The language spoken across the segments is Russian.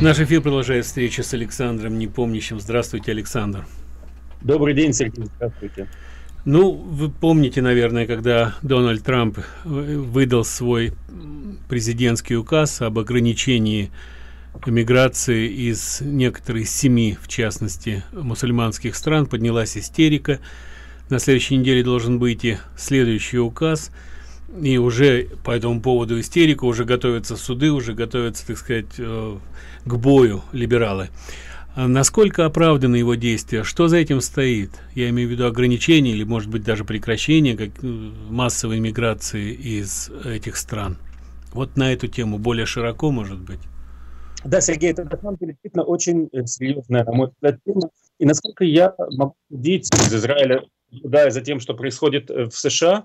Наш эфир продолжает встреча с Александром Непомнящим. Здравствуйте, Александр. Добрый день, Сергей. Здравствуйте. Ну, вы помните, наверное, когда Дональд Трамп выдал свой президентский указ об ограничении миграции из некоторых 7, в частности, мусульманских стран, поднялась истерика. На следующей неделе должен выйти следующий указ. И уже по этому поводу истерика, уже готовятся суды, уже готовятся, так сказать, к бою либералы. А насколько оправданы его действия? Что за этим стоит? Я имею в виду ограничения или, может быть, даже прекращение массовой миграции из этих стран. Вот на эту тему более широко, может быть. Да, Сергей, это на самом деле действительно очень серьезная, на мой взгляд, тема. И насколько я могу судить из Израиля, наблюдая за тем, что происходит в США,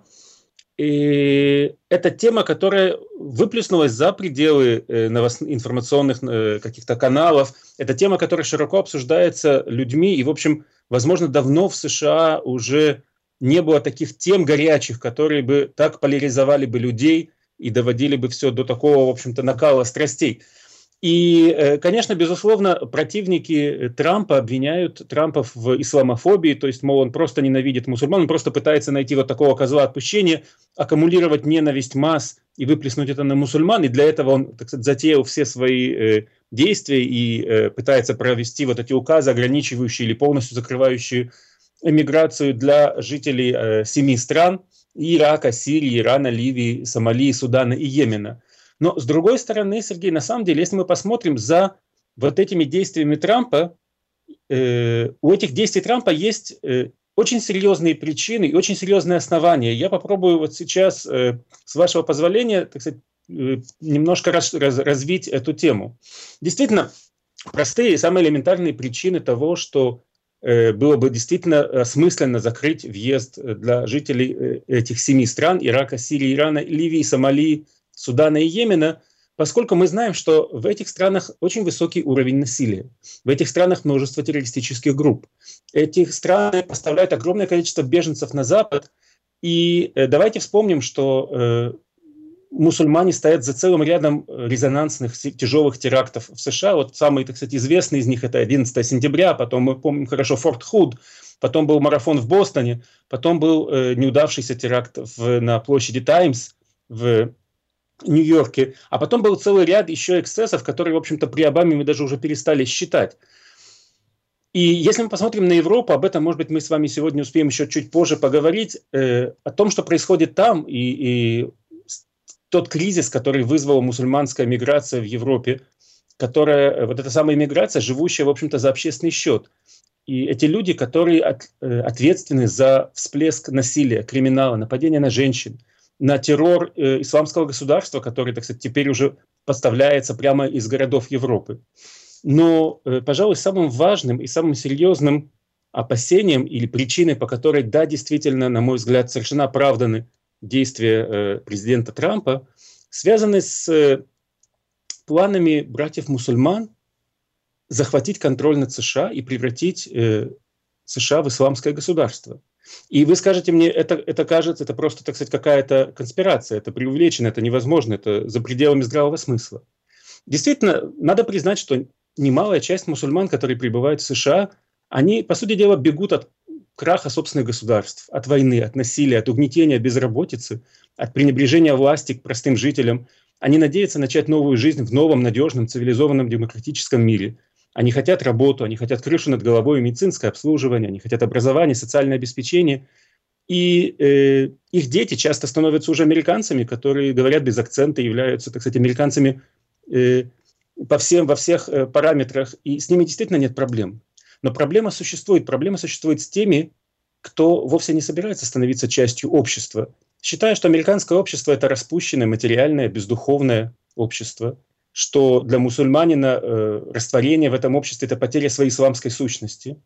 и это тема, которая выплеснулась за пределы информационных каких-то каналов. Это тема, которая широко обсуждается людьми. И, в общем, возможно, давно в США уже не было таких тем горячих, которые бы так поляризовали бы людей и доводили бы все до такого, в общем-то, накала страстей. И, конечно, безусловно, противники Трампа обвиняют Трампа в исламофобии, то есть, мол, он просто ненавидит мусульман, он просто пытается найти вот такого козла отпущения, аккумулировать ненависть масс и выплеснуть это на мусульман, и для этого он, так сказать, затеял все свои действия и пытается провести вот эти указы, ограничивающие или полностью закрывающие эмиграцию для жителей 7 стран: Ирака, Сирии, Ирана, Ливии, Сомали, Судана и Йемена. Но, с другой стороны, Сергей, на самом деле, если мы посмотрим за вот этими действиями Трампа, у этих действий Трампа есть очень серьезные причины и очень серьезные основания. Я попробую вот сейчас, с вашего позволения, так сказать, немножко развить эту тему. Действительно, простые, самые элементарные причины того, что было бы действительно смысленно закрыть въезд для жителей этих 7 стран: Ирака, Сирии, Ирана, Ливии, Сомали, Судана и Йемена, поскольку мы знаем, что в этих странах очень высокий уровень насилия, в этих странах множество террористических групп. Эти страны поставляют огромное количество беженцев на Запад, и давайте вспомним, что мусульмане стоят за целым рядом резонансных тяжелых терактов в США. Вот самый, так сказать, известный из них — это 11 сентября, потом мы помним хорошо Форт Худ, потом был марафон в Бостоне, потом был неудавшийся теракт на площади Таймс в Нью-Йорке, а потом был целый ряд еще эксцессов, которые, в общем-то, при Обаме мы даже уже перестали считать. И если мы посмотрим на Европу, об этом, может быть, мы с вами сегодня успеем еще чуть позже поговорить, о том, что происходит там, и тот кризис, который вызвала мусульманская миграция в Европе, которая, вот эта самая миграция, живущая, в общем-то, за общественный счет. И эти люди, которые ответственны за всплеск насилия, криминала, нападения на женщин, на террор исламского государства, который, так сказать, теперь уже поставляется прямо из городов Европы. Но, пожалуй, самым важным и самым серьезным опасением или причиной, по которой, да, действительно, на мой взгляд, совершенно оправданы действия президента Трампа, связаны с планами братьев-мусульман захватить контроль над США и превратить США в исламское государство. И вы скажете мне, это кажется, это просто, так сказать, какая-то конспирация, это преувеличено, это невозможно, это за пределами здравого смысла. Действительно, надо признать, что немалая часть мусульман, которые прибывают в США, они, по сути дела, бегут от краха собственных государств, от войны, от насилия, от угнетения, безработицы, от пренебрежения власти к простым жителям. Они надеются начать новую жизнь в новом, надежном, цивилизованном, демократическом мире. Они хотят работу, они хотят крышу над головой, медицинское обслуживание, они хотят образование, социальное обеспечение. И их дети часто становятся уже американцами, которые говорят без акцента, являются, так сказать, американцами во всех параметрах. И с ними действительно нет проблем. Но проблема существует. Проблема существует с теми, кто вовсе не собирается становиться частью общества. Считая, что американское общество — это распущенное, материальное, бездуховное общество, что для мусульманина растворение в этом обществе — это потеря своей исламской сущности.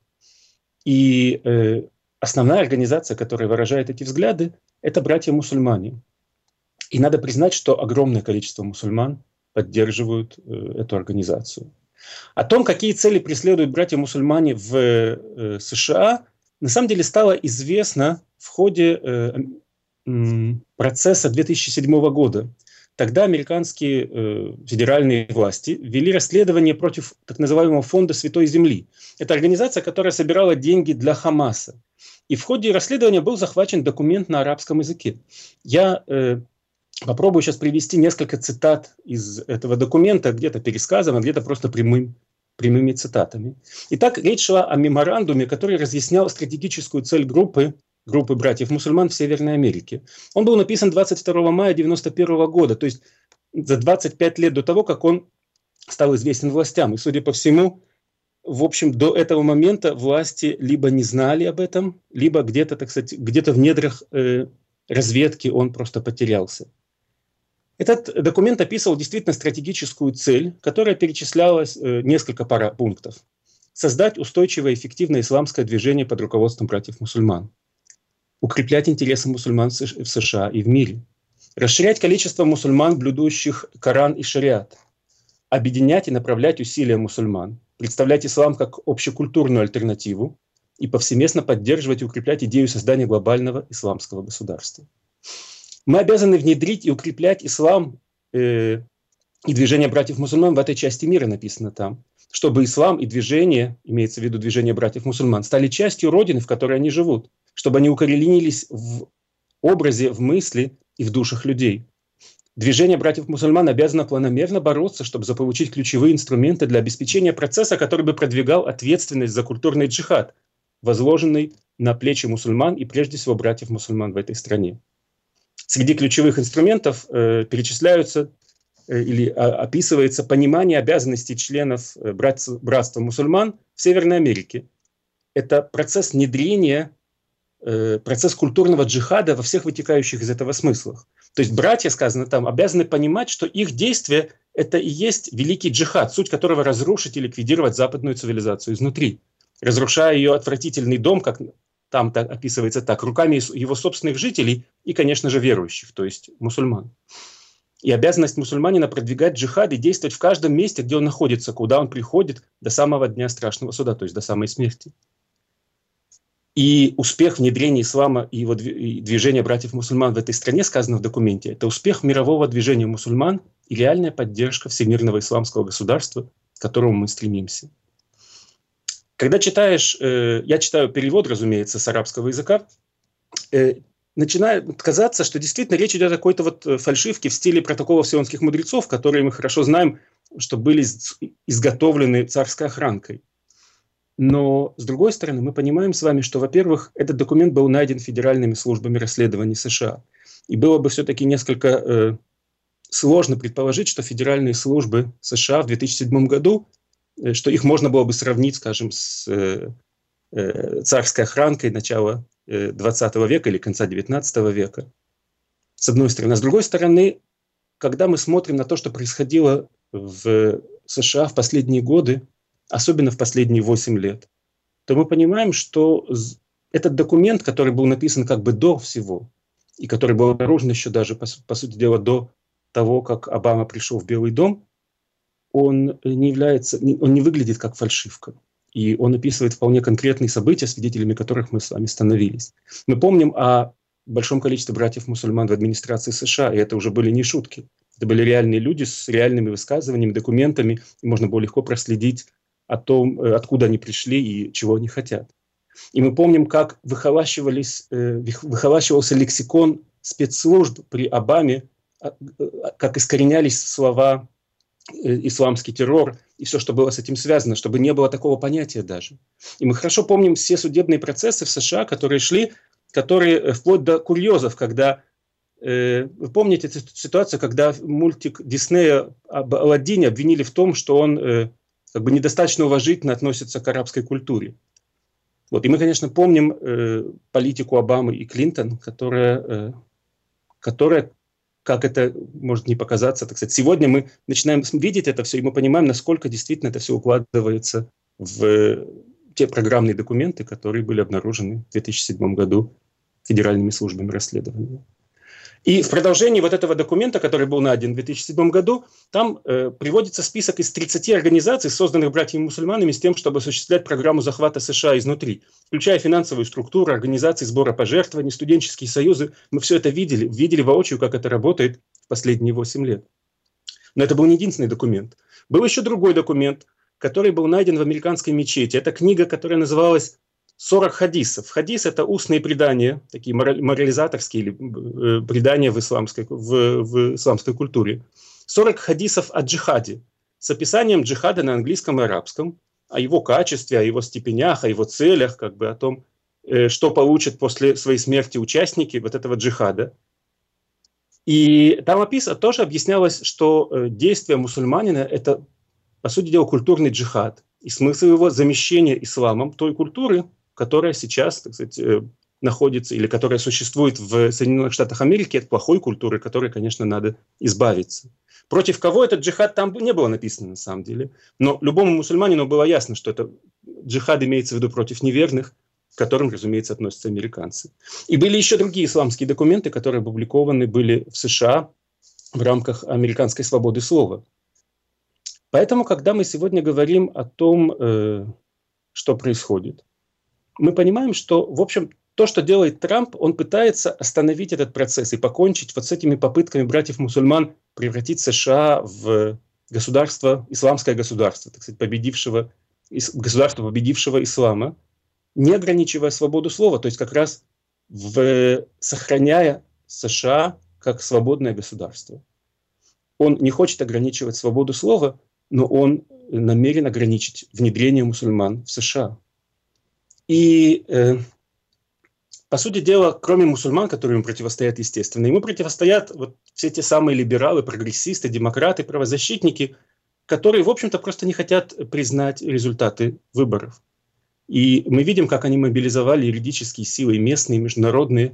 И основная организация, которая выражает эти взгляды, это братья-мусульмане. И надо признать, что огромное количество мусульман поддерживают эту организацию. О том, какие цели преследуют братья-мусульмане в США, на самом деле стало известно в ходе процесса 2007 года. тогда американские федеральные власти ввели расследование против так называемого фонда Святой Земли. Это организация, которая собирала деньги для Хамаса. И в ходе расследования был захвачен документ на арабском языке. Я попробую сейчас привести несколько цитат из этого документа, где-то пересказом, а где-то просто прямыми цитатами. Итак, речь шла о меморандуме, который разъяснял стратегическую цель группы братьев-мусульман в Северной Америке. Он был написан 22 мая 1991 года, то есть за 25 лет до того, как он стал известен властям. И, судя по всему, в общем, до этого момента власти либо не знали об этом, либо где-то, так сказать, где-то в недрах разведки он просто потерялся. Этот документ описывал действительно стратегическую цель, которая перечислялась несколько пара пунктов. Создать устойчивое и эффективное исламское движение под руководством братьев-мусульман. Укреплять интересы мусульман в США и в мире. Расширять количество мусульман, блюдущих Коран и шариат. Объединять и направлять усилия мусульман. Представлять ислам как общекультурную альтернативу и повсеместно поддерживать и укреплять идею создания глобального исламского государства. Мы обязаны внедрить и укреплять ислам и движение братьев-мусульман в этой части мира, написано там, чтобы ислам и движение, имеется в виду движение братьев-мусульман, стали частью родины, в которой они живут, чтобы они укоренились в образе, в мысли и в душах людей. Движение братьев-мусульман обязано планомерно бороться, чтобы заполучить ключевые инструменты для обеспечения процесса, который бы продвигал ответственность за культурный джихад, возложенный на плечи мусульман и прежде всего братьев-мусульман в этой стране. Среди ключевых инструментов перечисляются или описывается понимание обязанностей членов братства мусульман в Северной Америке. Это процесс внедрения, процесс культурного джихада во всех вытекающих из этого смыслах. То есть братья, сказано там, обязаны понимать, что их действия – это и есть великий джихад, суть которого разрушить и ликвидировать западную цивилизацию изнутри, разрушая ее отвратительный дом, как там описывается так, руками его собственных жителей и, конечно же, верующих, то есть мусульман. И обязанность мусульманина продвигать джихад и действовать в каждом месте, где он находится, куда он приходит до самого дня страшного суда, то есть до самой смерти. И успех внедрения ислама и его движения братьев-мусульман в этой стране, сказано в документе, это успех мирового движения мусульман и реальная поддержка всемирного исламского государства, к которому мы стремимся. Когда читаешь, я читаю перевод, разумеется, с арабского языка, начинает казаться, что действительно речь идет о какой-то вот фальшивке в стиле протоколов сионских мудрецов, которые мы хорошо знаем, что были изготовлены царской охранкой. Но, с другой стороны, мы понимаем с вами, что, во-первых, этот документ был найден федеральными службами расследований США. И было бы все-таки несколько сложно предположить, что федеральные службы США в 2007 году, что их можно было бы сравнить, скажем, с царской охранкой начала 20 века или конца 19 века. С одной стороны. А с другой стороны, когда мы смотрим на то, что происходило в США в последние годы, особенно в последние 8 лет, то мы понимаем, что этот документ, который был написан как бы до всего, и который был обнаружен еще даже, по сути дела, до того, как Обама пришел в Белый дом, он не выглядит как фальшивка. И он описывает вполне конкретные события, свидетелями которых мы с вами становились. Мы помним о большом количестве братьев-мусульман в администрации США, и это уже были не шутки. Это были реальные люди с реальными высказываниями, документами, и можно было легко проследить о том, откуда они пришли и чего они хотят. И мы помним, как выхолащивался лексикон спецслужб при Обаме, как искоренялись слова исламский террор и все, что было с этим связано, чтобы не было такого понятия даже. И мы хорошо помним все судебные процессы в США, которые шли, которые вплоть до курьезов, когда, вы помните эту ситуацию, когда мультик Диснея об Аладдине обвинили в том, что он как бы недостаточно уважительно относится к арабской культуре. Вот. И мы, конечно, помним политику Обамы и Клинтон, которая, как это может не показаться, так сказать, сегодня мы начинаем видеть это все, и мы понимаем, насколько действительно это все укладывается в те программные документы, которые были обнаружены в 2007 году федеральными службами расследования. И в продолжении вот этого документа, который был найден в 2007 году, там приводится список из 30 организаций, созданных братьями-мусульманами с тем, чтобы осуществлять программу захвата США изнутри, включая финансовую структуру, организации сбора пожертвований, студенческие союзы. Мы все это видели воочию, как это работает в последние 8 лет. Но это был не единственный документ. Был еще другой документ, который был найден в американской мечети. Это книга, которая называлась «40 хадисов». Хадис – это устные предания, такие морализаторские предания в исламской культуре. 40 хадисов о джихаде с описанием джихада на английском и арабском, о его качестве, о его степенях, о его целях, как бы о том, что получат после своей смерти участники вот этого джихада. И там тоже объяснялось, что действие мусульманина – это, по сути дела, культурный джихад. И смысл его замещения исламом той культуры, которая сейчас, так сказать, находится или которая существует в Соединенных Штатах Америки, от плохой культуры, которой, конечно, надо избавиться. Против кого этот джихад там не было написано на самом деле. Но любому мусульманину было ясно, что это джихад имеется в виду против неверных, к которым, разумеется, относятся американцы. И были еще другие исламские документы, которые опубликованы были в США в рамках американской свободы слова. Поэтому, когда мы сегодня говорим о том, что происходит, мы понимаем, что, в общем, то, что делает Трамп, он пытается остановить этот процесс и покончить вот с этими попытками братьев-мусульман превратить США в государство, исламское государство, так сказать, государство, победившего ислама, не ограничивая свободу слова, то есть как раз сохраняя США как свободное государство. Он не хочет ограничивать свободу слова, но он намерен ограничить внедрение мусульман в США. И, по сути дела, кроме мусульман, которые ему противостоят, естественно, ему противостоят вот все те самые либералы, прогрессисты, демократы, правозащитники, которые, в общем-то, просто не хотят признать результаты выборов. И мы видим, как они мобилизовали юридические силы, местные, международные.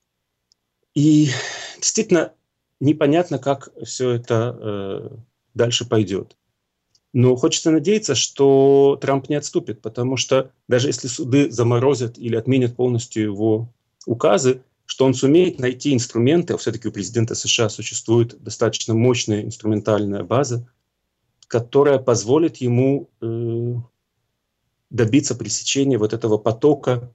И действительно непонятно, как все это дальше пойдет. Но хочется надеяться, что Трамп не отступит, потому что даже если суды заморозят или отменят полностью его указы, что он сумеет найти инструменты, а все-таки у президента США существует достаточно мощная инструментальная база, которая позволит ему добиться пресечения вот этого потока,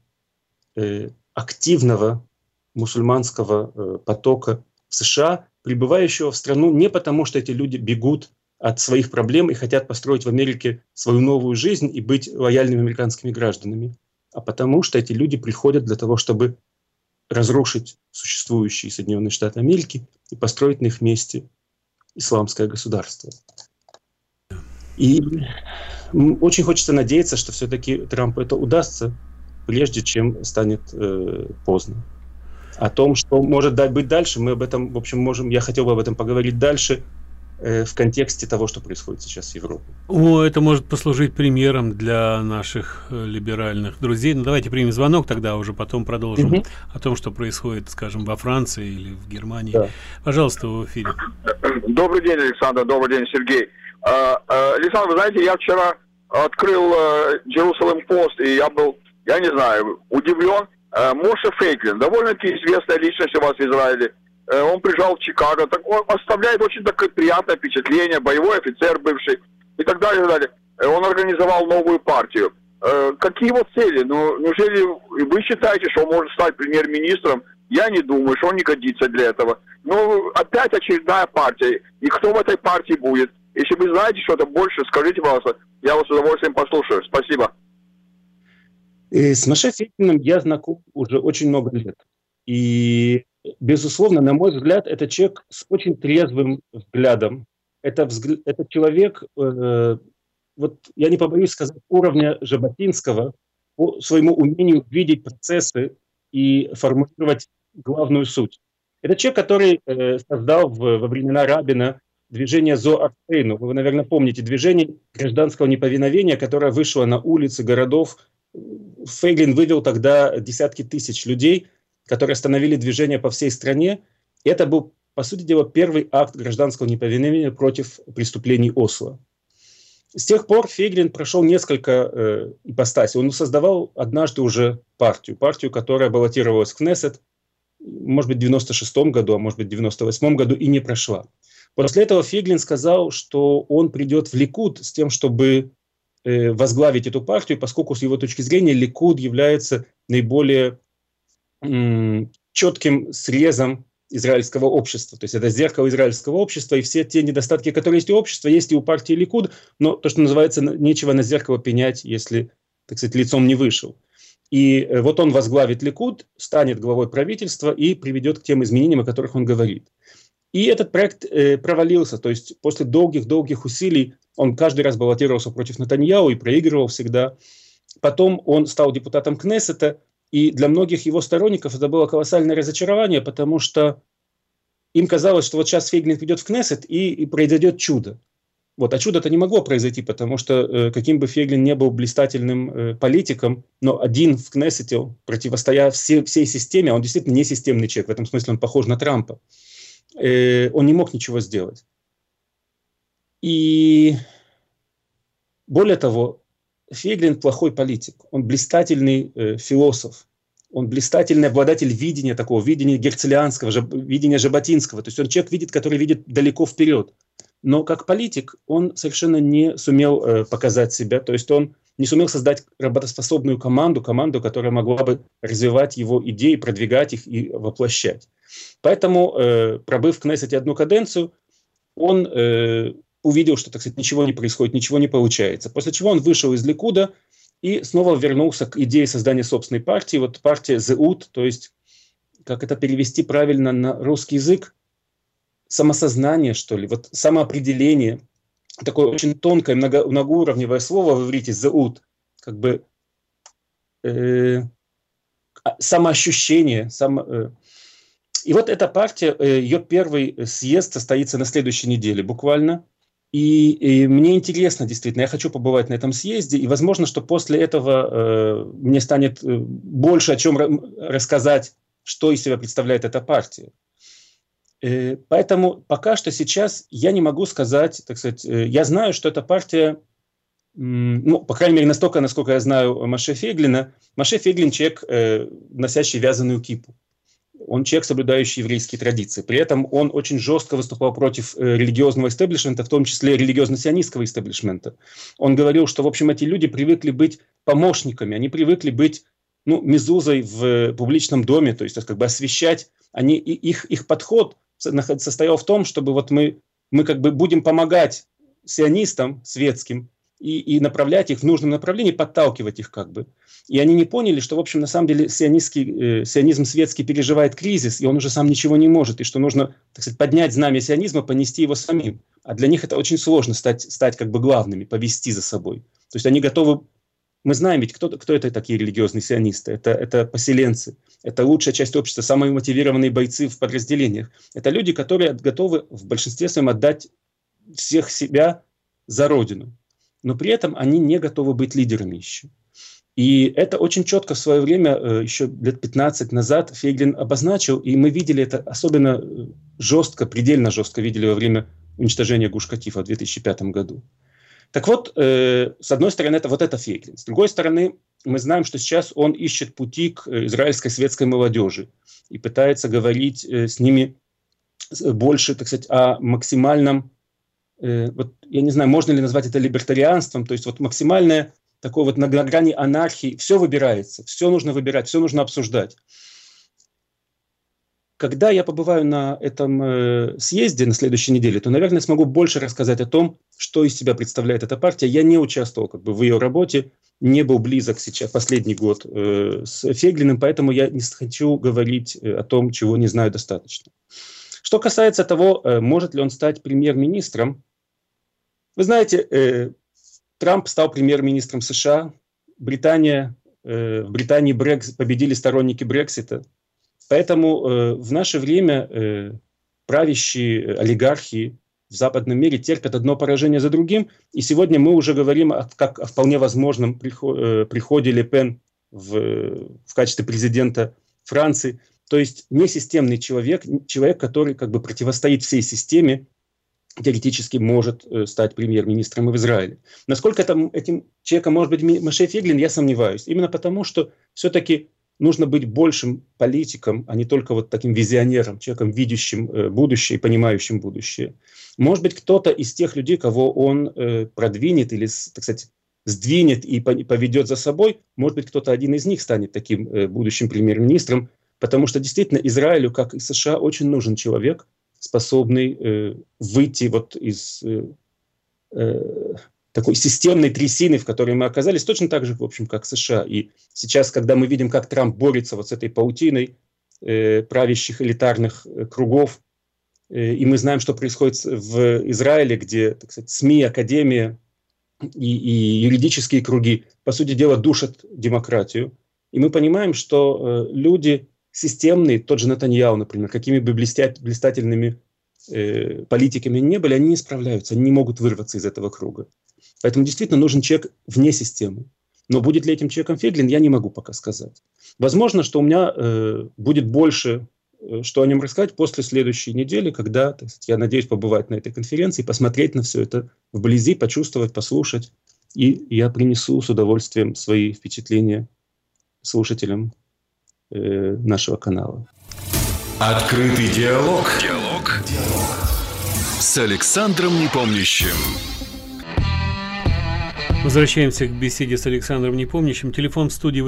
активного мусульманского потока в США, прибывающего в страну не потому, что эти люди бегут от своих проблем и хотят построить в Америке свою новую жизнь и быть лояльными американскими гражданами, а потому что эти люди приходят для того, чтобы разрушить существующие Соединенные Штаты Америки и построить на их месте исламское государство. И очень хочется надеяться, что все-таки Трампу это удастся, прежде чем станет поздно. О том, что может быть дальше, мы об этом, в общем, я хотел бы об этом поговорить дальше, в контексте того, что происходит сейчас в Европе. Это может послужить примером для наших либеральных друзей. Давайте примем звонок, тогда уже потом продолжим о том, что происходит, скажем, во Франции или в Германии. Да. Пожалуйста, в эфире. Добрый день, Александр. Добрый день, Сергей. Александр, вы знаете, я вчера открыл Jerusalem Post, и я не знаю, удивлен. Моше Фейгелин, довольно-таки известная личность у вас в Израиле. Он приезжал в Чикаго, он оставляет очень такое приятное впечатление, боевой офицер бывший и так далее, и так далее. Он организовал новую партию. Какие его цели? Неужели вы считаете, что он может стать премьер-министром? Я не думаю, что он не годится для этого. Опять очередная партия. И кто в этой партии будет? Если вы знаете что-то больше, скажите, пожалуйста, я вас с удовольствием послушаю. Спасибо. С Моше Фейгелиным я знаком уже очень много лет. И безусловно, на мой взгляд, это человек с очень трезвым взглядом. Это человек, я не побоюсь сказать, уровня Жаботинского по своему умению видеть процессы и формулировать главную суть. Это человек, который создал во времена Рабина движение Зоар-Цейну. Вы, наверное, помните движение гражданского неповиновения, которое вышло на улицы городов. Фейгелин вывел тогда десятки тысяч людей, которые остановили движение по всей стране. И это был, по сути дела, первый акт гражданского неповиновения против преступлений Осло. С тех пор Фейгелин прошел несколько ипостасей. Он создавал однажды уже партию, которая баллотировалась в Кнессет, может быть, в 96 году, а может быть, в 98 году, и не прошла. После этого Фейгелин сказал, что он придет в Ликуд с тем, чтобы возглавить эту партию, поскольку с его точки зрения Ликуд является наиболее четким срезом израильского общества. То есть это зеркало израильского общества, и все те недостатки, которые есть у общества, есть и у партии Ликуд, но то, что называется, нечего на зеркало пенять, если, так сказать, лицом не вышел. И вот он возглавит Ликуд, станет главой правительства и приведет к тем изменениям, о которых он говорит. И этот проект провалился, то есть после долгих усилий он каждый раз баллотировался против Нетаньяху и проигрывал всегда. Потом он стал депутатом Кнессета, и для многих его сторонников это было колоссальное разочарование, потому что им казалось, что вот сейчас Фейглин придет в Кнессет и произойдет чудо. Вот, а чудо-то не могло произойти, потому что каким бы Фейглин не был блистательным политиком, но один в Кнессете, противостоя всей системе, он действительно не системный человек, в этом смысле он похож на Трампа, он не мог ничего сделать. И более того, Фейглин плохой политик, он блистательный философ, он блистательный обладатель видения такого, видения герцелианского, видения жаботинского. То есть он человек, который видит далеко вперед. Но как политик он совершенно не сумел показать себя. То есть он не сумел создать работоспособную команду, которая могла бы развивать его идеи, продвигать их и воплощать. Поэтому, пробыв в Кнессете одну каденцию, он увидел, что, так сказать, ничего не происходит, ничего не получается. После чего он вышел из Ликуда и снова вернулся к идее создания собственной партии. Вот партия Зеут, то есть, как это перевести правильно на русский язык, самосознание, что ли, вот самоопределение, такое очень тонкое, многоуровневое слово в иврите Зеут, как бы самоощущение, И вот эта партия, ее первый съезд состоится на следующей неделе буквально. И мне интересно, действительно, я хочу побывать на этом съезде, и возможно, что после этого мне станет больше о чем рассказать, что из себя представляет эта партия. Поэтому пока что сейчас я не могу сказать, так сказать, я знаю, что эта партия, ну, по крайней мере, настолько, насколько я знаю Моше Фейглина. Моше Фейглин человек, носящий вязаную кипу. Он человек, соблюдающий еврейские традиции. При этом он очень жестко выступал против религиозного истеблишмента, в том числе религиозно-сионистского истеблишмента. Он говорил, что, в общем, эти люди привыкли быть помощниками, они привыкли быть, ну, мезузой в публичном доме, то есть как бы освещать. Их подход состоял в том, чтобы вот мы как бы будем помогать сионистам светским и направлять их в нужном направлении, подталкивать их как бы. И они не поняли, что, в общем, на самом деле сионизм светский переживает кризис, и он уже сам ничего не может, и что нужно, так сказать, поднять знамя сионизма, понести его самим. А для них это очень сложно стать как бы главными, повести за собой. То есть они готовы. Мы знаем ведь, кто это такие религиозные сионисты. Это поселенцы, это лучшая часть общества, самые мотивированные бойцы в подразделениях. Это люди, которые готовы в большинстве своем отдать всех себя за родину. Но при этом они не готовы быть лидерами еще. И это очень четко в свое время, еще лет 15 назад, Фейглин обозначил, и мы видели это особенно жестко, предельно жестко видели во время уничтожения Гуш-Катифа в 2005 году. Так вот, с одной стороны, это Фейглин. С другой стороны, мы знаем, что сейчас он ищет пути к израильской светской молодежи и пытается говорить с ними больше, так сказать, о максимальном, вот, я не знаю, можно ли назвать это либертарианством, то есть вот максимальное такой вот на грани анархии, все выбирается, все нужно выбирать, все нужно обсуждать. Когда я побываю на этом съезде на следующей неделе, то, наверное, смогу больше рассказать о том, что из себя представляет эта партия. Я не участвовал как бы в ее работе, не был близок сейчас последний год с Фейглиным, поэтому я не хочу говорить о том, чего не знаю достаточно. Что касается того, может ли он стать премьер-министром, вы знаете, Трамп стал премьер-министром США, в Британии победили сторонники Брексита. Поэтому в наше время правящие олигархи в западном мире терпят одно поражение за другим. И сегодня мы уже говорим как о вполне возможном приходе Ле Пен в качестве президента Франции. То есть несистемный человек, который как бы противостоит всей системе, теоретически может стать премьер-министром в Израиле. Насколько этим человеком может быть Моше Фейглин, я сомневаюсь. Именно потому, что все-таки нужно быть большим политиком, а не только вот таким визионером, человеком, видящим будущее и понимающим будущее. Может быть, кто-то из тех людей, кого он продвинет или, так сказать, сдвинет и поведет за собой, может быть, кто-то один из них станет таким будущим премьер-министром. Потому что действительно Израилю, как и США, очень нужен человек, способный выйти вот из такой системной трясины, в которой мы оказались, точно так же, в общем, как США. И сейчас, когда мы видим, как Трамп борется вот с этой паутиной правящих элитарных кругов, и мы знаем, что происходит в Израиле, где, так сказать, СМИ, академия и юридические круги, по сути дела, душат демократию. И мы понимаем, что люди системные, тот же Нетаньяху, например, какими бы блистательными политиками не были, они не справляются, они не могут вырваться из этого круга. Поэтому действительно нужен человек вне системы. Но будет ли этим человеком Фейгелин, я не могу пока сказать. Возможно, что у меня будет больше, что о нем рассказать после следующей недели, когда, так сказать, я надеюсь побывать на этой конференции, посмотреть на все это вблизи, почувствовать, послушать. И я принесу с удовольствием свои впечатления слушателям нашего канала. Открытый диалог. С Александром Непомнящим. Возвращаемся к беседе с Александром Непомнящим. Телефон в студии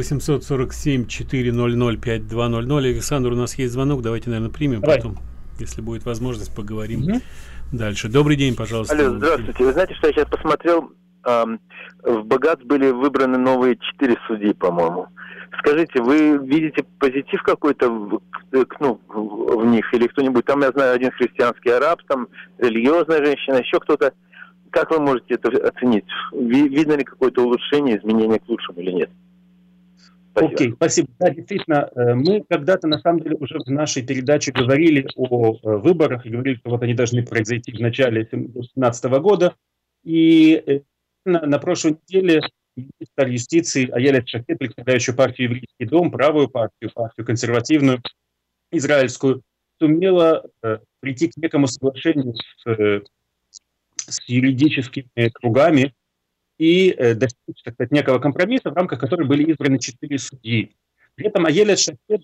847-400-5200. Александр, у нас есть звонок, давайте, наверное, примем. Давай. Потом, если будет возможность, поговорим дальше. Добрый день, пожалуйста. Алло, здравствуйте. Вы знаете, что я сейчас посмотрел, в Багац были выбраны новые 4 судьи, по-моему. Скажите, вы видите позитив какой-то в них? Или кто-нибудь, там, я знаю, один христианский араб, там религиозная женщина, еще кто-то. Как вы можете это оценить? Видно ли какое-то улучшение, изменение к лучшему или нет? Окей, спасибо. Да, действительно, мы когда-то, на самом деле, уже в нашей передаче говорили о выборах и говорили, что вот они должны произойти в начале 2017 года. И на прошлой неделе министр юстиции Аелет Шакед, представляющая партию «Еврейский дом», правую партию консервативную, израильскую, сумела прийти к некому соглашению с юридическими кругами и достичь, так сказать, некого компромисса, в рамках которого были избраны 4 судьи. При этом Аелет Шакед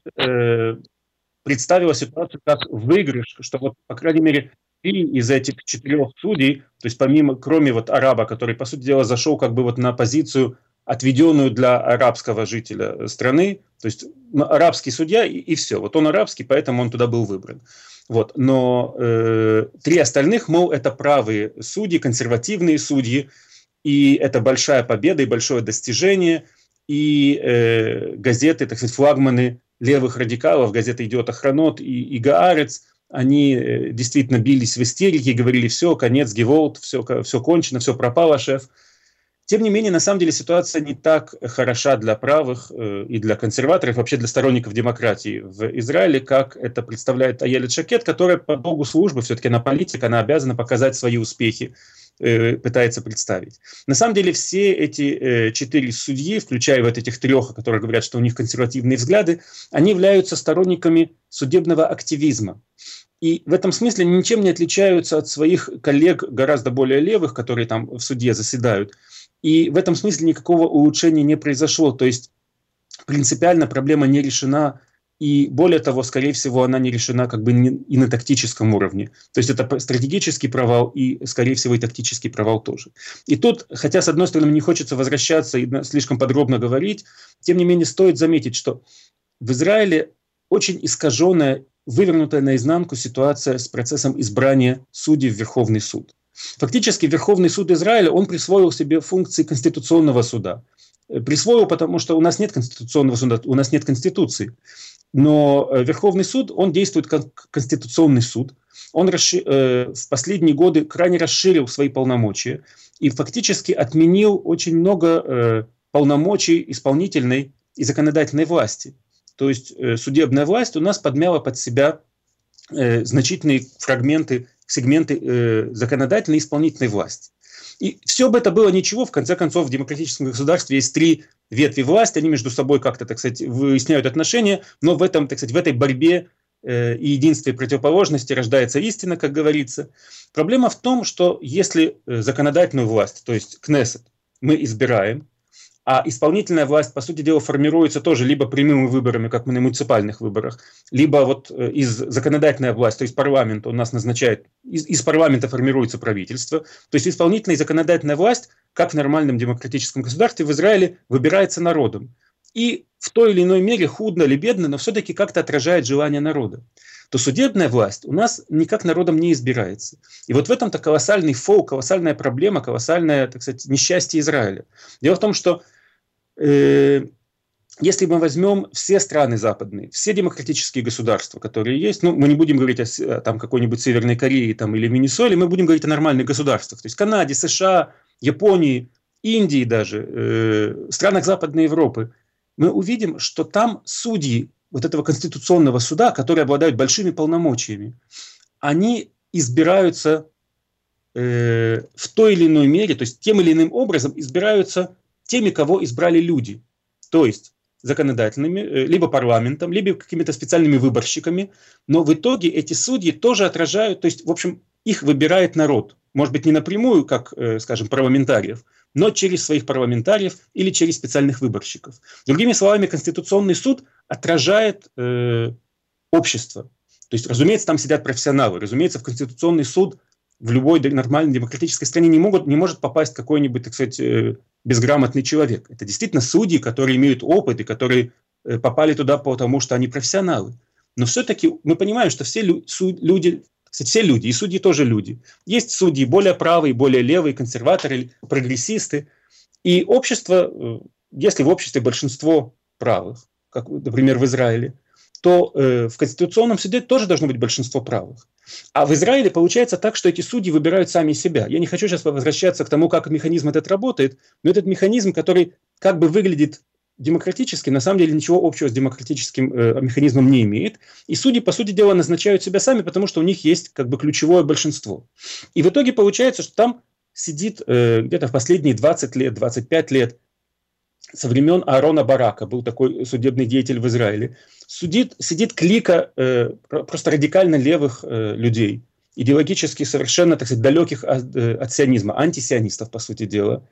представила ситуацию как выигрыш, что вот, по крайней мере, 3 из этих 4 судей, то есть кроме вот араба, который, по сути дела, зашел как бы вот на позицию, отведенную для арабского жителя страны, то есть арабский судья и все. Вот он арабский, поэтому он туда был выбран. Вот. Но 3 остальных, мол, это правые судьи, консервативные судьи, и это большая победа и большое достижение, и газеты, так сказать, флагманы левых радикалов, газеты «Идиот Ахронот» и «Гаарец», они действительно бились в истерике, говорили: все, конец, геволт, все кончено, все пропало, шеф. Тем не менее, на самом деле ситуация не так хороша для правых и для консерваторов, вообще для сторонников демократии в Израиле, как это представляет Аелет Шакед, которая по долгу службы, все-таки она политик, она обязана показать свои успехи, пытается представить. На самом деле все эти 4 судьи, включая вот этих 3, которые говорят, что у них консервативные взгляды, они являются сторонниками судебного активизма. И в этом смысле ничем не отличаются от своих коллег гораздо более левых, которые там в суде заседают. И в этом смысле никакого улучшения не произошло. То есть принципиально проблема не решена. И более того, скорее всего, она не решена как бы и на тактическом уровне. То есть это стратегический провал и, скорее всего, и тактический провал тоже. И тут, хотя, с одной стороны, не хочется возвращаться и слишком подробно говорить, тем не менее стоит заметить, что в Израиле очень искаженная, вывернутая наизнанку ситуация с процессом избрания судей в Верховный суд. Фактически Верховный суд Израиля, он присвоил себе функции конституционного суда. Присвоил, потому что у нас нет конституционного суда, у нас нет конституции. Но Верховный суд, он действует как конституционный суд. Он в последние годы крайне расширил свои полномочия и фактически отменил очень много полномочий исполнительной и законодательной власти. То есть судебная власть у нас подмяла под себя значительные сегменты законодательной и исполнительной власти. И все бы это было ничего, в конце концов, в демократическом государстве есть 3 ветви власти, они между собой как-то, так сказать, выясняют отношения, но в этом, так сказать, в этой борьбе и единстве противоположности рождается истина, как говорится. Проблема в том, что если законодательную власть, то есть Кнессет, мы избираем, а исполнительная власть, по сути дела, формируется тоже либо прямыми выборами, как мы на муниципальных выборах, либо вот из законодательной власти, то есть парламент у нас назначает, из парламента формируется правительство, то есть исполнительная и законодательная власть, как в нормальном демократическом государстве, в Израиле выбирается народом. и в той или иной мере, худо или бедно, но все-таки как-то отражает желание народа, то судебная власть у нас никак народом не избирается. И вот в этом-то колоссальный фол, колоссальная проблема, колоссальное, так сказать, несчастье Израиля. Дело в том, что если мы возьмем все страны западные, все демократические государства, которые есть, мы не будем говорить о там, какой-нибудь Северной Корее там, или Венесуэле, мы будем говорить о нормальных государствах, то есть Канаде, США, Японии, Индии даже, странах Западной Европы, мы увидим, что там судьи вот этого конституционного суда, которые обладают большими полномочиями, они избираются в той или иной мере, то есть тем или иным образом избираются теми, кого избрали люди, то есть законодательными, либо парламентом, либо какими-то специальными выборщиками, но в итоге эти судьи тоже отражают, то есть, в общем, их выбирает народ, может быть, не напрямую, как, скажем, парламентариев, но через своих парламентариев или через специальных выборщиков. Другими словами, Конституционный суд отражает общество. То есть, разумеется, там сидят профессионалы, разумеется, в Конституционный суд в любой нормальной демократической стране не может попасть какой-нибудь, так сказать, безграмотный человек. Это действительно судьи, которые имеют опыт и которые попали туда потому, что они профессионалы. Но все-таки мы понимаем, что все люди, кстати, все люди, и судьи тоже люди. Есть судьи более правые, более левые, консерваторы, прогрессисты. И общество, если в обществе большинство правых, как, например, в Израиле, то в Конституционном суде тоже должно быть большинство правых. А в Израиле получается так, что эти судьи выбирают сами себя. Я не хочу сейчас возвращаться к тому, как механизм этот работает, но этот механизм, который как бы выглядит демократически, на самом деле ничего общего с демократическим механизмом не имеет. И судьи, по сути дела, назначают себя сами, потому что у них есть как бы ключевое большинство. И в итоге получается, что там сидит где-то в последние 20 лет, 25 лет, со времен Аарона Барака, был такой судебный деятель в Израиле, сидит клика просто радикально левых людей, идеологически совершенно, так сказать, далеких от сионизма, антисионистов, по сути дела,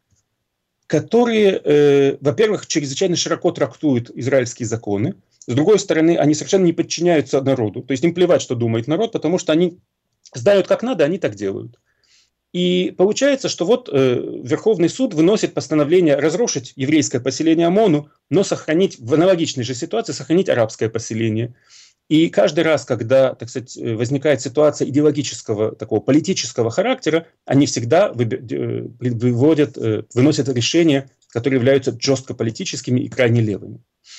которые, во-первых, чрезвычайно широко трактуют израильские законы, с другой стороны, они совершенно не подчиняются народу, то есть им плевать, что думает народ, потому что они знают, как надо, они так делают. И получается, что вот Верховный суд выносит постановление разрушить еврейское поселение Амону, но сохранить, в аналогичной же ситуации, сохранить арабское поселение. И каждый раз, когда, так сказать, возникает ситуация идеологического, такого политического характера, они всегда выносят решения, которые являются жестко политическими и крайне левыми.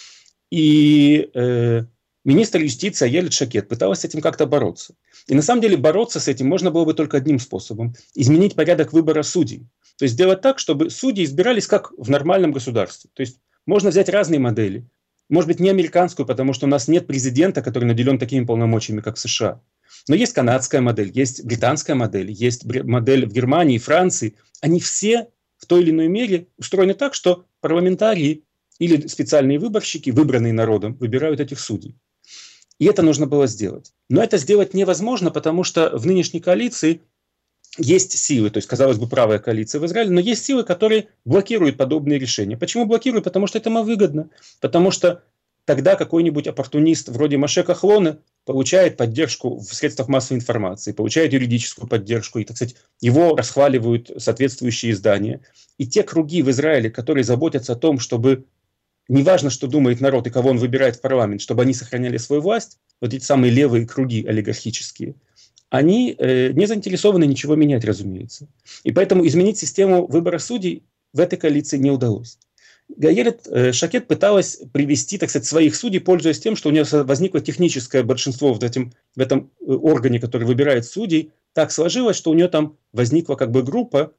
И министр юстиции Аелет Шакед пыталась с этим как-то бороться. И на самом деле бороться с этим можно было бы только одним способом – изменить порядок выбора судей. То есть сделать так, чтобы судьи избирались как в нормальном государстве. То есть можно взять разные модели. Может быть, не американскую, потому что у нас нет президента, который наделен такими полномочиями, как в США. Но есть канадская модель, есть британская модель, есть модель в Германии, Франции. Они все в той или иной мере устроены так, что парламентарии или специальные выборщики, выбранные народом, выбирают этих судей. И это нужно было сделать. Но это сделать невозможно, потому что в нынешней коалиции есть силы, то есть, казалось бы, правая коалиция в Израиле, но есть силы, которые блокируют подобные решения. Почему блокируют? Потому что это им выгодно. Потому что тогда какой-нибудь оппортунист вроде Моше Кахлона получает поддержку в средствах массовой информации, получает юридическую поддержку, и, так сказать, его расхваливают соответствующие издания. И те круги в Израиле, которые заботятся о том, чтобы неважно, что думает народ и кого он выбирает в парламент, чтобы они сохраняли свою власть, вот эти самые левые круги олигархические, они не заинтересованы ничего менять, разумеется. И поэтому изменить систему выбора судей в этой коалиции не удалось. Аелет Шакед пыталась привести, так сказать, своих судей, пользуясь тем, что у нее возникло техническое большинство в этом органе, который выбирает судей. Так сложилось, что у нее там возникла как бы группа,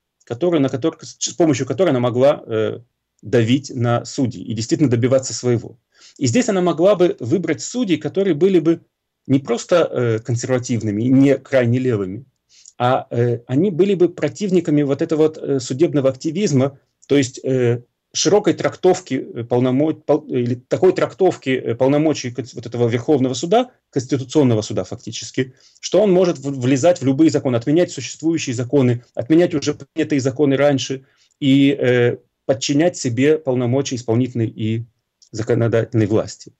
с помощью которой она могла давить на судей и действительно добиваться своего. И здесь она могла бы выбрать судей, которые были бы не просто консервативными и не крайне левыми, а они были бы противниками вот этого вот судебного активизма, то есть широкой трактовки или такой трактовки полномочий вот этого Верховного суда, Конституционного суда фактически, что он может влезать в любые законы, отменять существующие законы, отменять уже принятые законы раньше и подчинять себе полномочия исполнительной и законодательной власти.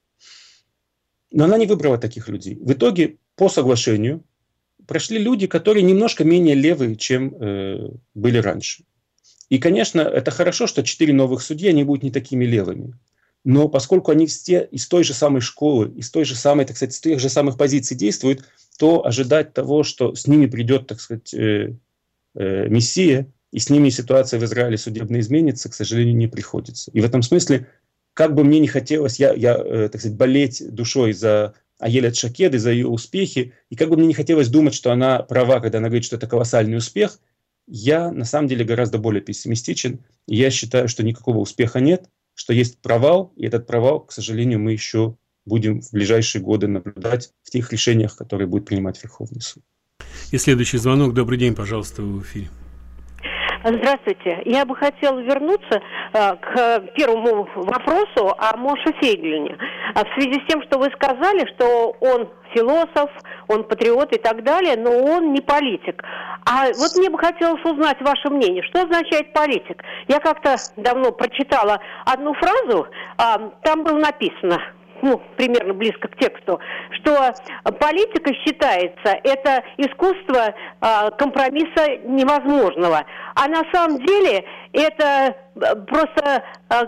Но она не выбрала таких людей. В итоге, по соглашению, прошли люди, которые немножко менее левые, чем были раньше. И, конечно, это хорошо, что 4 новых судьи, они будут не такими левыми. но поскольку они все из той же самой школы, из той же самой, так сказать, с тех же самых позиций действуют, то ожидать того, что с ними придет, так сказать, Мессия, и с ними ситуация в Израиле судебно изменится, к сожалению, не приходится. И в этом смысле, как бы мне не хотелось, так сказать, болеть душой за Аелет Шакед и за ее успехи, и как бы мне не хотелось думать, что она права, когда она говорит, что это колоссальный успех, я на самом деле гораздо более пессимистичен. И я считаю, что никакого успеха нет, что есть провал, и этот провал, к сожалению, мы еще будем в ближайшие годы наблюдать в тех решениях, которые будет принимать Верховный суд. И следующий звонок. Добрый день, пожалуйста, вы в эфире. Здравствуйте. Я бы хотела вернуться к первому вопросу о Моше Фейгелине. В связи с тем, что вы сказали, что он философ, он патриот и так далее, но он не политик. А вот мне бы хотелось узнать ваше мнение. Что означает политик? Я как-то давно прочитала одну фразу, там было написано, примерно близко к тексту, что политика считается, это искусство компромисса невозможного. А на самом деле это просто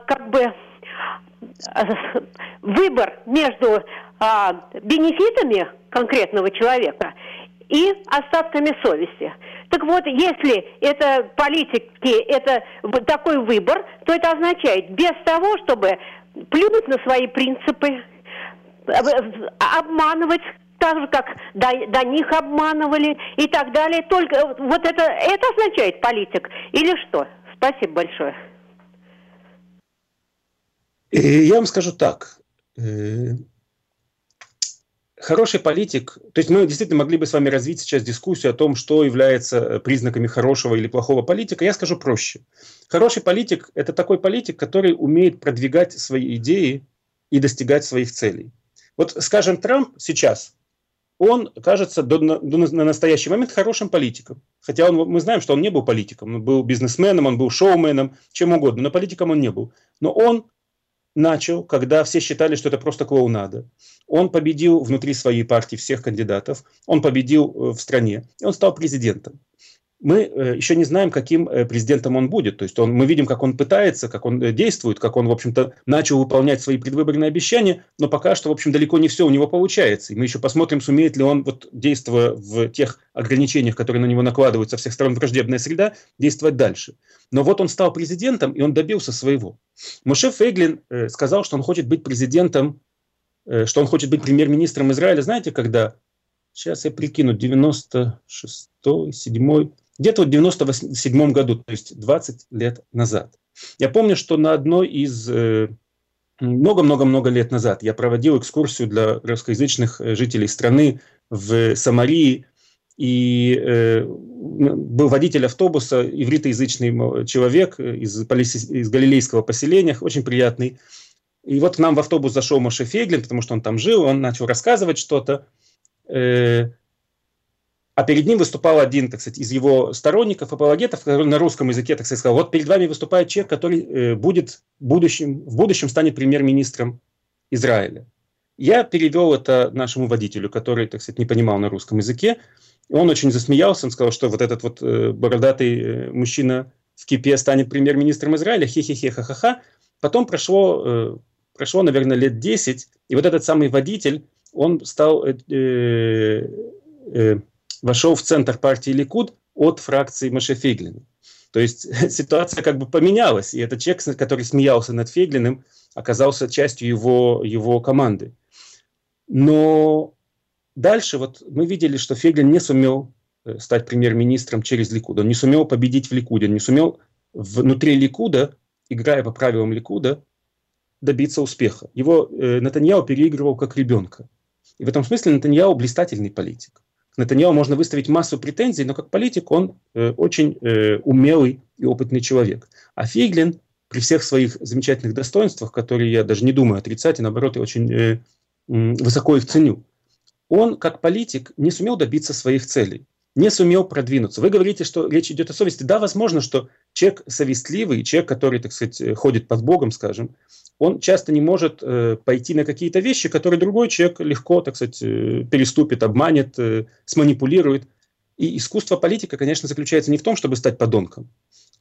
выбор между бенефитами конкретного человека и остатками совести. Так вот, если это политики, это такой выбор, то это означает без того, чтобы плюнуть на свои принципы, обманывать, так же, как до них обманывали и так далее. Только вот это означает политик или что? Спасибо большое. Я вам скажу так. Хороший политик, то есть мы действительно могли бы с вами развить сейчас дискуссию о том, что является признаками хорошего или плохого политика. Я скажу проще. Хороший политик – это такой политик, который умеет продвигать свои идеи и достигать своих целей. Вот, скажем, Трамп сейчас, он кажется на настоящий момент хорошим политиком. Хотя мы знаем, что он не был политиком. Он был бизнесменом, он был шоуменом, чем угодно, но политиком он не был. Но он начал, когда все считали, что это просто клоунада. Он победил внутри своей партии всех кандидатов, он победил в стране, и он стал президентом. Мы еще не знаем, каким президентом он будет. То есть мы видим, как он пытается, как он действует, как он, в общем-то, начал выполнять свои предвыборные обещания, но пока что, в общем, далеко не все у него получается. И мы еще посмотрим, сумеет ли он, действуя в тех ограничениях, которые на него накладываются со всех сторон враждебная среда, действовать дальше. Но вот он стал президентом, и он добился своего. Моше Фейглин сказал, что он хочет быть президентом, что он хочет быть премьер-министром Израиля. Знаете, когда? Сейчас я прикину, 96-й, 7-й, где-то в 97 году, то есть 20 лет назад. Я помню, что на одной из много-много-много лет назад я проводил экскурсию для русскоязычных жителей страны в Самарии, и был водитель автобуса, ивритоязычный человек из галилейского поселения, очень приятный. И вот к нам в автобус зашел Моше Фейглин, потому что он там жил, он начал рассказывать что-то. А перед ним выступал один, так сказать, из его сторонников, апологетов, который на русском языке, так сказать, сказал: вот перед вами выступает человек, который в будущем станет премьер-министром Израиля. Я перевел это нашему водителю, который, так сказать, не понимал на русском языке. Он очень засмеялся, он сказал, что вот этот вот бородатый мужчина в кипе станет премьер-министром Израиля, хе-хе-хе, ха-ха-ха. Потом прошло, наверное, лет 10, и вот этот самый водитель, он вошел в центр партии Ликуд от фракции Моше Фейглина. То есть ситуация как бы поменялась, и этот человек, который смеялся над Фейглиным, оказался частью его команды. Но дальше вот мы видели, что Фейглин не сумел стать премьер-министром через Ликуд. Он не сумел победить в Ликуде, он не сумел внутри Ликуда, играя по правилам Ликуда, добиться успеха. Его Нетаньяху переигрывал как ребенка. И в этом смысле Нетаньяху блистательный политик. К Нетаньяху можно выставить массу претензий, но как политик он очень умелый и опытный человек. А Фейглин, при всех своих замечательных достоинствах, которые я даже не думаю отрицать, и наоборот, я очень высоко их ценю, он как политик не сумел добиться своих целей, не сумел продвинуться. Вы говорите, что речь идет о совести. Да, возможно, что человек совестливый, человек, который, так сказать, ходит под Богом, скажем, он часто не может пойти на какие-то вещи, которые другой человек легко, так сказать, переступит, обманет, сманипулирует. И искусство политика, конечно, заключается не в том, чтобы стать подонком,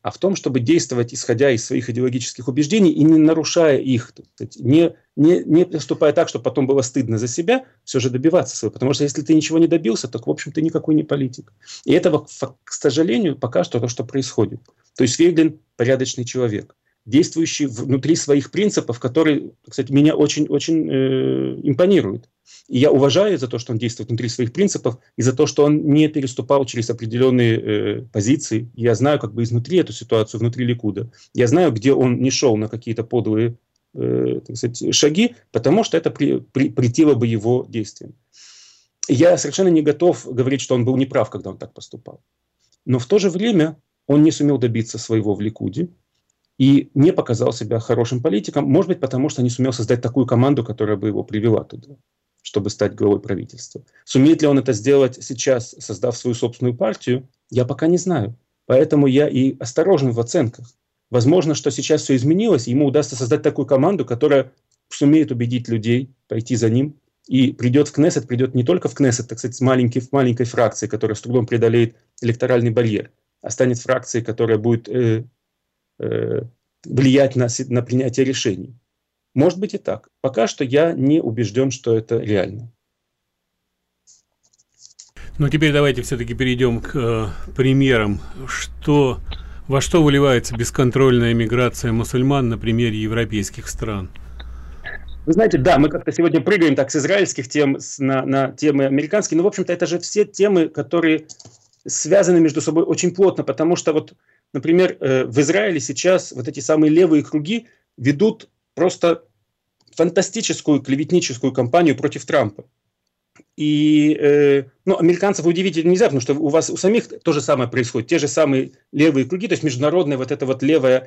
а в том, чтобы действовать, исходя из своих идеологических убеждений и не нарушая их, не поступая так, чтобы потом было стыдно за себя, все же добиваться своего. Потому что если ты ничего не добился, то, в общем, ты никакой не политик. И это, к сожалению, пока что то, что происходит. То есть Фейглин порядочный человек, действующий внутри своих принципов, которые, кстати, меня очень-очень импонируют. И я уважаю за то, что он действует внутри своих принципов, и за то, что он не переступал через определенные позиции. Я знаю как бы изнутри эту ситуацию, внутри Ликуда. Я знаю, где он не шел на какие-то подлые так сказать, шаги, потому что это претило бы его действиям. Я совершенно не готов говорить, что он был неправ, когда он так поступал. Но в то же время он не сумел добиться своего в Ликуде и не показал себя хорошим политиком, может быть, потому что не сумел создать такую команду, которая бы его привела туда, чтобы стать главой правительства. Сумеет ли он это сделать сейчас, создав свою собственную партию, я пока не знаю. Поэтому я и осторожен в оценках. Возможно, что сейчас все изменилось, и ему удастся создать такую команду, которая сумеет убедить людей пойти за ним, и придет в Кнессет, придет не только в Кнессет, так сказать, с маленькой фракцией, которая с трудом преодолеет электоральный барьер, а станет фракцией, которая будет влиять на принятие решений. Может быть и так. Пока что я не убежден, что это реально. Ну, теперь давайте все-таки перейдем к примерам. Во что выливается бесконтрольная миграция мусульман на примере европейских стран? Вы знаете, да, мы как-то сегодня прыгаем так с израильских тем на темы американские, но, в общем-то, это же все темы, которые связаны между собой очень плотно, потому что, вот, например, в Израиле сейчас вот эти самые левые круги ведут просто фантастическую клеветническую кампанию против Трампа. И американцев удивить нельзя, потому что у самих то же самое происходит, те же самые левые круги, то есть международные вот это вот левые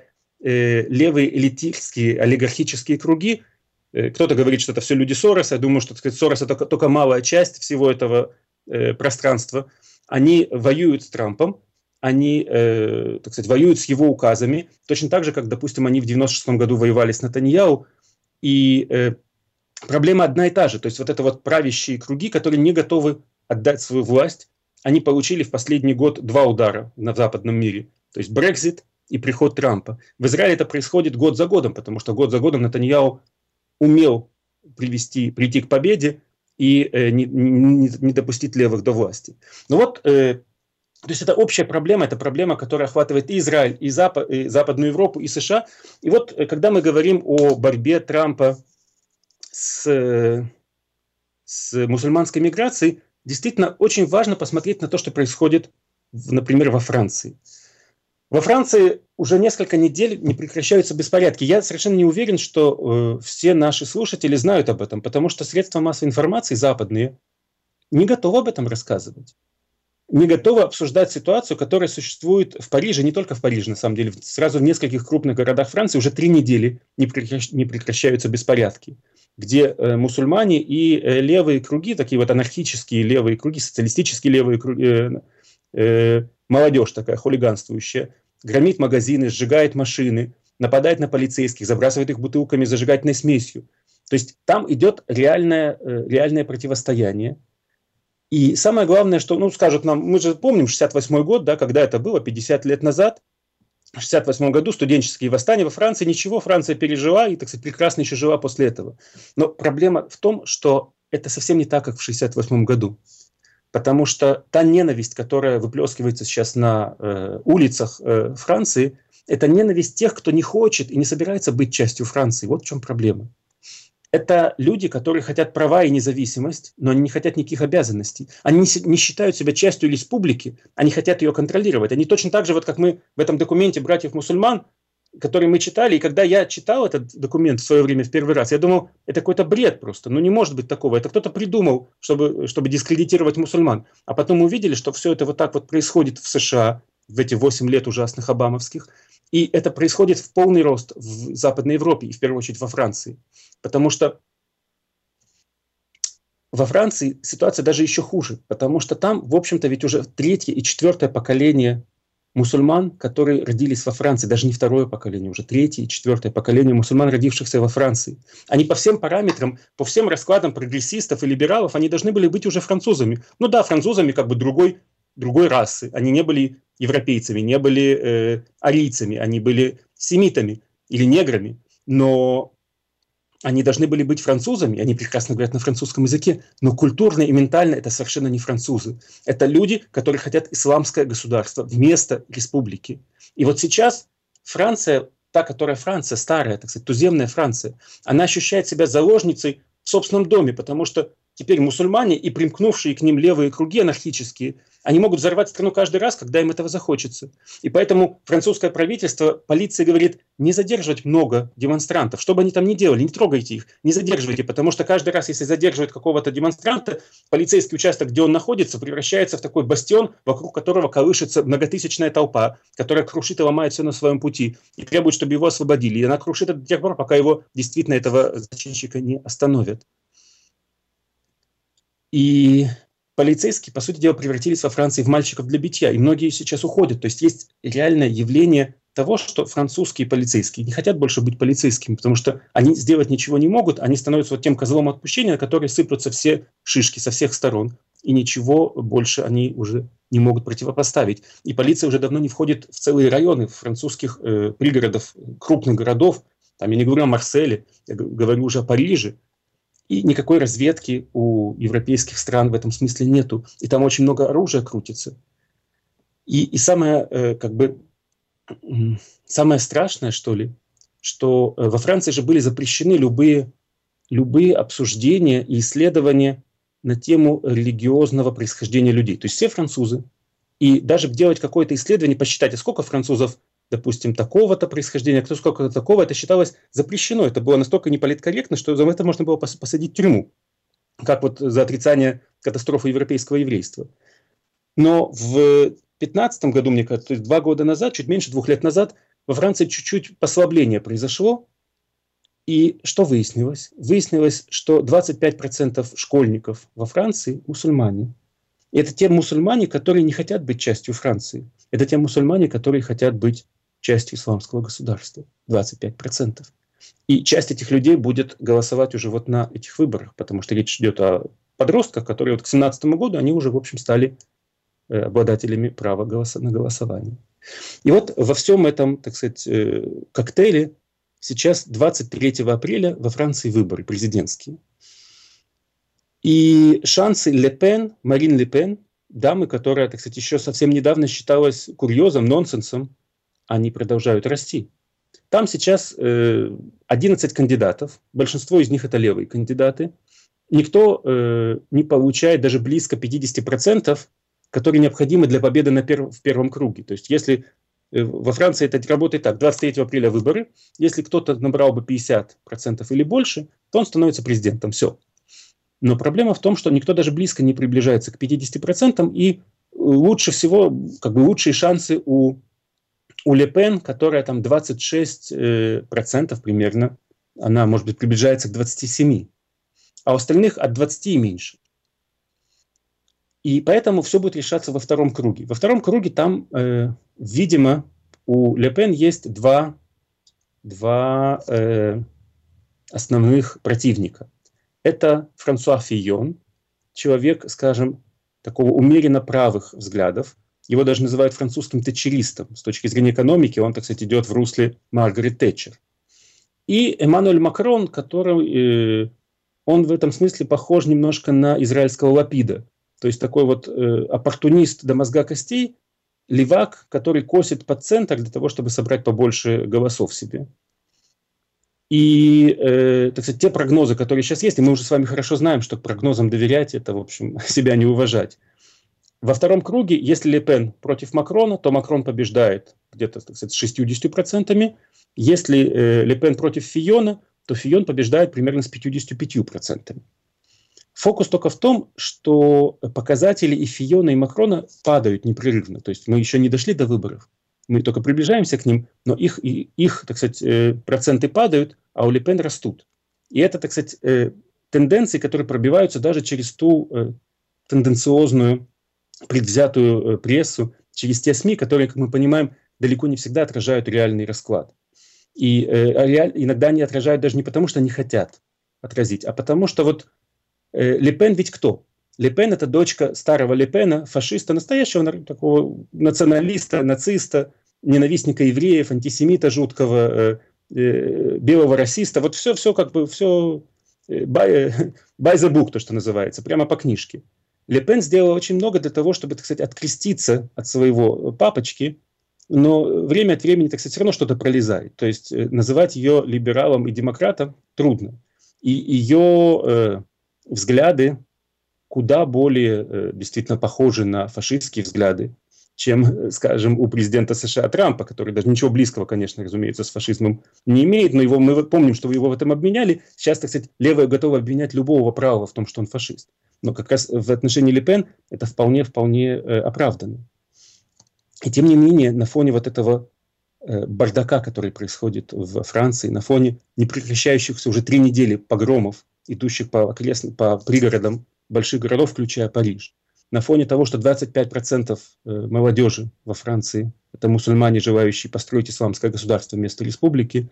элитистские олигархические круги. Кто-то говорит, что это все люди Сороса. Я думаю, что, так сказать, Сорос это только малая часть всего этого пространства. Они воюют с Трампом, они, так сказать, воюют с его указами, точно так же, как, допустим, они в 96 году воевали с Нетаньяху. И проблема одна и та же. То есть вот это вот правящие круги, которые не готовы отдать свою власть, они получили в последний год 2 удара на западном мире. То есть Брексит и приход Трампа. В Израиле это происходит год за годом, потому что год за годом Нетаньяху умел прийти к победе и не допустить левых до власти. Но вот, то есть это общая проблема, это проблема, которая охватывает и Израиль, и Западную Европу, и США. И вот, когда мы говорим о борьбе Трампа с мусульманской миграцией, действительно очень важно посмотреть на то, что происходит, например, во Франции. Во Франции уже несколько недель не прекращаются беспорядки. Я совершенно не уверен, что все наши слушатели знают об этом, потому что средства массовой информации западные не готовы об этом рассказывать. Не готовы обсуждать ситуацию, которая существует в Париже, не только в Париже, на самом деле, сразу в нескольких крупных городах Франции уже 3 недели не прекращаются беспорядки, где мусульмане и левые круги, такие вот анархические левые круги, социалистические левые круги, молодежь такая хулиганствующая, громит магазины, сжигает машины, нападает на полицейских, забрасывает их бутылками с зажигательной смесью. То есть там идет реальное противостояние. И самое главное, что, скажут нам, мы же помним 68 год, да, когда это было, 50 лет назад, в 68 году студенческие восстания во Франции, ничего, Франция пережила и, так сказать, прекрасно еще жила после этого. Но проблема в том, что это совсем не так, как в 68 году. Потому что та ненависть, которая выплескивается сейчас на улицах Франции, это ненависть тех, кто не хочет и не собирается быть частью Франции. Вот в чем проблема. Это люди, которые хотят права и независимость, но они не хотят никаких обязанностей. Они не считают себя частью республики, они хотят ее контролировать. Они точно так же, вот как мы в этом документе братьев-мусульман, который мы читали, и когда я читал этот документ в свое время в первый раз, я думал, это какой-то бред просто, не может быть такого, это кто-то придумал, чтобы дискредитировать мусульман. А потом мы увидели, что все это вот так вот происходит в США, в эти 8 лет ужасных обамовских, и это происходит в полный рост в Западной Европе, и в первую очередь во Франции. Потому что во Франции ситуация даже еще хуже, потому что там, в общем-то, ведь уже 3-е и 4-е поколение мусульман, которые родились во Франции, даже не 2-е поколение, уже 3-е и 4-е поколение мусульман, родившихся во Франции. Они по всем параметрам, по всем раскладам прогрессистов и либералов, они должны были быть уже французами. Ну да, французами как бы другой расы. Они не были европейцами, не были арийцами, они были семитами или неграми, но они должны были быть французами, они прекрасно говорят на французском языке, но культурно и ментально это совершенно не французы. Это люди, которые хотят исламское государство вместо республики. И вот сейчас Франция, та, которая Франция, старая, так сказать, туземная Франция, она ощущает себя заложницей в собственном доме, потому что теперь мусульмане и примкнувшие к ним левые круги анархические, они могут взорвать страну каждый раз, когда им этого захочется. И поэтому французское правительство, полиция говорит, не задерживать много демонстрантов, что бы они там ни делали, не трогайте их, не задерживайте, потому что каждый раз, если задерживают какого-то демонстранта, полицейский участок, где он находится, превращается в такой бастион, вокруг которого колышется многотысячная толпа, которая крушит и ломает все на своем пути и требует, чтобы его освободили. И она крушит это до тех пор, пока его действительно, этого зачинщика, не остановят. И полицейские, по сути дела, превратились во Франции в мальчиков для битья, и многие сейчас уходят. То есть есть реальное явление того, что французские полицейские не хотят больше быть полицейскими, потому что они сделать ничего не могут, они становятся вот тем козлом отпущения, на который сыплются все шишки со всех сторон, и ничего больше они уже не могут противопоставить. И полиция уже давно не входит в целые районы французских пригородов, крупных городов, там я не говорю о Марселе, я говорю уже о Париже. И никакой разведки у европейских стран в этом смысле нету. И там очень много оружия крутится. И самое, самое страшное, что ли, что во Франции же были запрещены любые обсуждения и исследования на тему религиозного происхождения людей. То есть все французы. И даже делать какое-то исследование, посчитать, а сколько французов, допустим, такого-то происхождения, кто сколько-то такого, это считалось запрещено. Это было настолько неполиткорректно, что за это можно было посадить в тюрьму, как вот за отрицание катастрофы европейского еврейства. Но в 2015 году, мне кажется, то есть 2 года назад, чуть меньше 2 лет назад, во Франции чуть-чуть послабление произошло. И что выяснилось? Выяснилось, что 25% школьников во Франции мусульмане. И это те мусульмане, которые не хотят быть частью Франции. Это те мусульмане, которые хотят быть частью исламского государства. 25%. И часть этих людей будет голосовать уже вот на этих выборах, потому что речь идет о подростках, которые вот к 2017 году, они уже, в общем, стали обладателями права на голосование. И вот во всем этом, так сказать, коктейле сейчас 23 апреля во Франции выборы президентские. И шансы Марин Ле Пен, дамы, которая, так сказать, еще совсем недавно считалась курьезом, нонсенсом, они продолжают расти. Там сейчас 11 кандидатов, большинство из них это левые кандидаты. Никто не получает даже близко 50%, которые необходимы для победы в первом круге. То есть если во Франции это работает так, 23 апреля выборы, если кто-то набрал бы 50% или больше, то он становится президентом, все. Но проблема в том, что никто даже близко не приближается к 50%, и лучше всего, лучшие шансы у Ле Пен, которая там 26% примерно, она, может быть, приближается к 27%, а у остальных от 20% и меньше. И поэтому все будет решаться во втором круге. Во втором круге там, видимо, у Ле Пен есть два основных противника. Это Франсуа Фийон, человек, скажем, такого умеренно правых взглядов. Его даже называют французским тэтчеристом. С точки зрения экономики он, так сказать, идет в русле Маргарет Тэтчер. И Эммануэль Макрон, который, он в этом смысле похож немножко на израильского Лапида. То есть такой вот оппортунист до мозга костей, левак, который косит под центр для того, чтобы собрать побольше голосов себе. И, так сказать, те прогнозы, которые сейчас есть, и мы уже с вами хорошо знаем, что прогнозам доверять, это, в общем, себя не уважать. Во втором круге, если Ле Пен против Макрона, то Макрон побеждает где-то, так сказать, с 60%. Если Ле Пен против Фийона, то Фийон побеждает примерно с 55%. Фокус только в том, что показатели и Фийона, и Макрона падают непрерывно. То есть мы еще не дошли до выборов. Мы только приближаемся к ним, но их, так сказать, проценты падают, а у Ле Пен растут. И это, так сказать, тенденции, которые пробиваются даже через ту тенденциозную, предвзятую прессу, через те СМИ, которые, как мы понимаем, далеко не всегда отражают реальный расклад. И иногда они отражают даже не потому, что они хотят отразить, а потому что вот Ле Пен ведь кто? Ле Пен – это дочка старого Ле Пена, фашиста, настоящего такого националиста, нациста, ненавистника евреев, антисемита жуткого, белого расиста. Вот все как бы, все by the book, то, что называется, прямо по книжке. Ле Пен сделала очень много для того, чтобы, так сказать, откреститься от своего папочки, но время от времени, так сказать, все равно что-то пролезает. То есть называть ее либералом и демократом трудно. И ее взгляды куда более действительно похожи на фашистские взгляды, чем, скажем, у президента США Трампа, который даже ничего близкого, конечно, разумеется, с фашизмом не имеет, но мы помним, что его в этом обвиняли. Сейчас, так сказать, левые готовы обвинять любого правого в том, что он фашист. Но как раз в отношении Ле Пен это вполне оправдано. И тем не менее, на фоне вот этого бардака, который происходит во Франции, на фоне непрекращающихся уже 3 недели погромов, идущих по пригородам больших городов, включая Париж, на фоне того, что 25% молодежи во Франции – это мусульмане, желающие построить исламское государство вместо республики,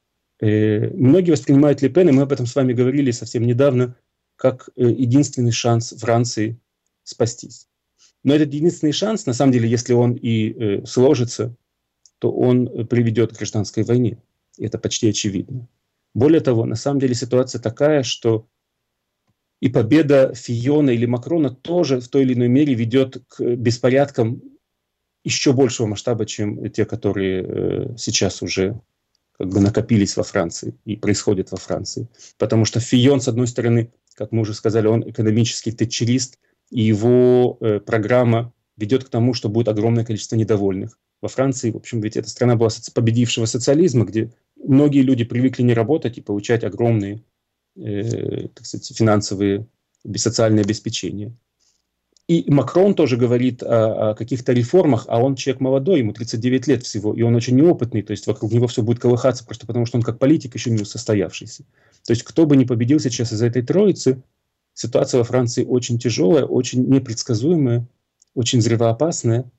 многие воспринимают Ле Пен, и мы об этом с вами говорили совсем недавно, как единственный шанс Франции спастись. Но этот единственный шанс, на самом деле, если он и сложится, то он приведет к гражданской войне. И это почти очевидно. Более того, на самом деле ситуация такая, что и победа Фийона или Макрона тоже в той или иной мере ведет к беспорядкам еще большего масштаба, чем те, которые сейчас уже как бы накопились во Франции и происходят во Франции. Потому что Фийон, с одной стороны, как мы уже сказали, он экономический тэтчерист, и его программа ведет к тому, что будет огромное количество недовольных. Во Франции, в общем, ведь эта страна была победившего социализма, где многие люди привыкли не работать и получать огромные, так сказать, финансовые, социальные обеспечения. И Макрон тоже говорит о каких-то реформах, а он человек молодой, ему 39 лет всего, и он очень неопытный, то есть вокруг него все будет колыхаться, просто потому что он как политик еще не состоявшийся. То есть кто бы ни победил сейчас из этой троицы, ситуация во Франции очень тяжелая, очень непредсказуемая, очень взрывоопасная,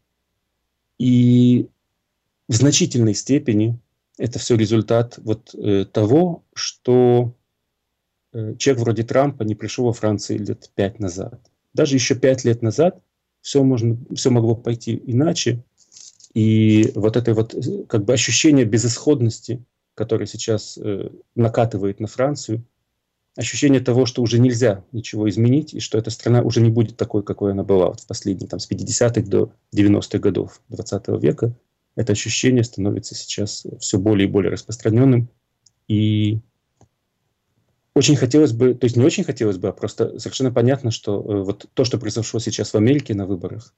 и в значительной степени это все результат вот того, что человек вроде Трампа не пришел во Францию лет 5 назад. Даже еще 5 лет назад все могло пойти иначе. И вот это вот как бы ощущение безысходности, которое сейчас накатывает на Францию, ощущение того, что уже нельзя ничего изменить, и что эта страна уже не будет такой, какой она была вот в последние, там, с 50-х до 90-х годов 20 века, это ощущение становится сейчас все более и более распространенным. И очень хотелось бы, то есть не очень хотелось бы, а просто совершенно понятно, что вот то, что произошло сейчас в Америке на выборах,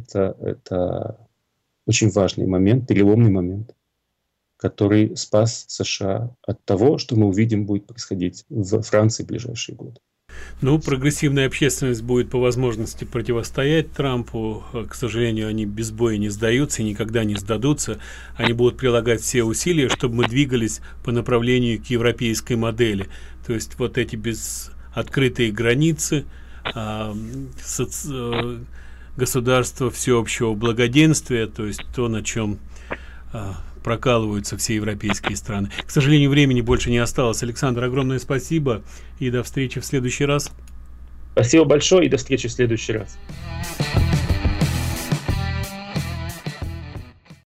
это очень важный момент, переломный момент, который спас США от того, что мы увидим будет происходить в Франции в ближайшие годы. Ну, прогрессивная общественность будет по возможности противостоять Трампу. К сожалению, они без боя не сдаются и никогда не сдадутся. Они будут прилагать все усилия, чтобы мы двигались по направлению к европейской модели. То есть вот эти открытые границы, государство всеобщего благоденствия, то есть то, на чем прокалываются все европейские страны. К сожалению, времени больше не осталось. Александр, огромное спасибо и до встречи в следующий раз. Спасибо большое и до встречи в следующий раз.